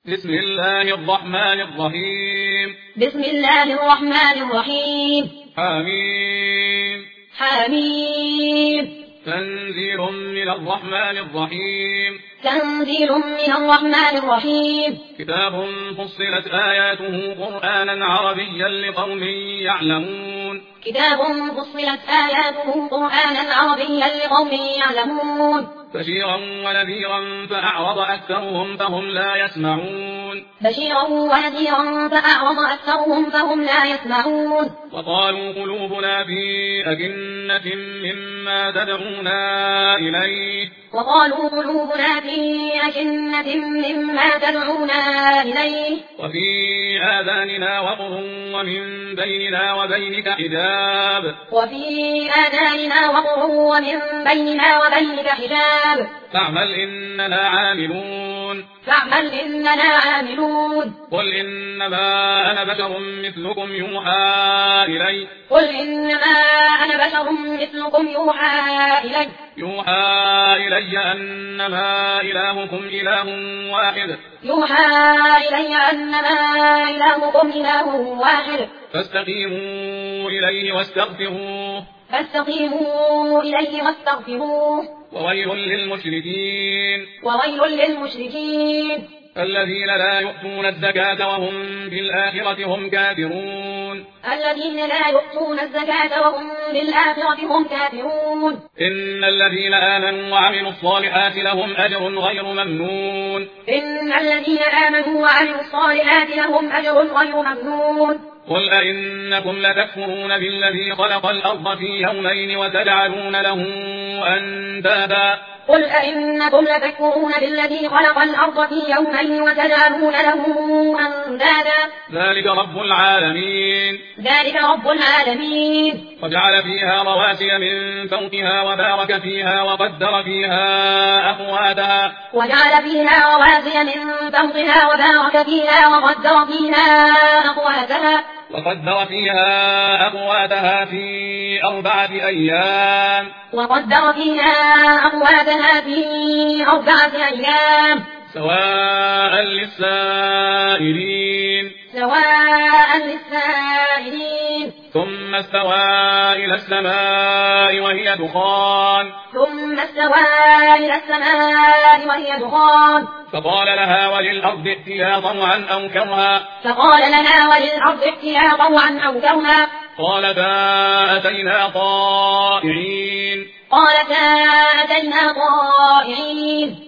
بسم الله الرحمن الرحيم. بسم الله الرحمن الرحيم. حميم. حميم. تنزيل من الرحمن الرحيم. تنزيل من الرحمن الرحيم. كتاب فصلت آياته قرآنا عربيا لقوم يعلمون. كتاب فصلت آياته قرآنا عربيا لقوم يعلمون. بشيرا ونذيرا فأعرض أكثرهم فهم لا يسمعون. بشيرا ونذيرا فأعرض أكثرهم فهم لا يسمعون. وقالوا قلوبنا في أكنة مما تدعونا إليه. وقالوا قلوبنا في أكنة مما تدعونا إليه. وفي آذاننا وقر ومن بيننا وبينك حجاب. وفي آذاننا وقر ومن بيننا وبينك حجاب. فاعمل إننا عاملون. فاعمل إننا عاملون. قل إنما أنا بشر مثلكم يوحى إلي. قل إنما أنا بشر مثلكم يوحى إلي. يوحى إلي أنما إلهكم إله واحد. يوحى إلي أنما إلهكم إله واحد. فاستقيموا إليه واستغفروه. فاستقيموا إليه واستغفروه. وويل للمشركين. وويل للمشركين. الذين لا يؤتون الزكاة وهم بالآخرة هم كافرون. الذين لا يؤتون الزكاة وهم بالآخرة هم كافرون. إن الذين آمنوا وعملوا الصالحات لهم أجر غير ممنون. إن الذين آمنوا وعملوا الصالحات لهم أجر غير ممنون. قل أئنكم لتكفرون بالذي خلق الأرض في يومين وتجعلون له أندادا. قل أئنكم لتكفرون بالذي خلق الأرض في يومين وتجعلون له أندادا. ذلك رب العالمين. ذلك رب العالمين. وجعل فيها رواسي من فوقها وبارك فيها وقدر فيها أقواتها. وجعل فيها رواسي من فوقها وبارك فيها وقدر فيها أقواتها. وقدر فيها أقواتها في 4 أيام. وقدر فيها أقواتها في 4 أيام. سواء للسائلين. سواء للسائلين. ثم استوى إلى السماء وهي دخان. ثم استوى إلى السماء وهي دخان. فقال لها وللأرض ائتيا طوعا أو كرها. فقال لها وللأرض ائتيا طوعا أو كرها. قالتا أتينا طائعين. قالتا أتينا طائعين.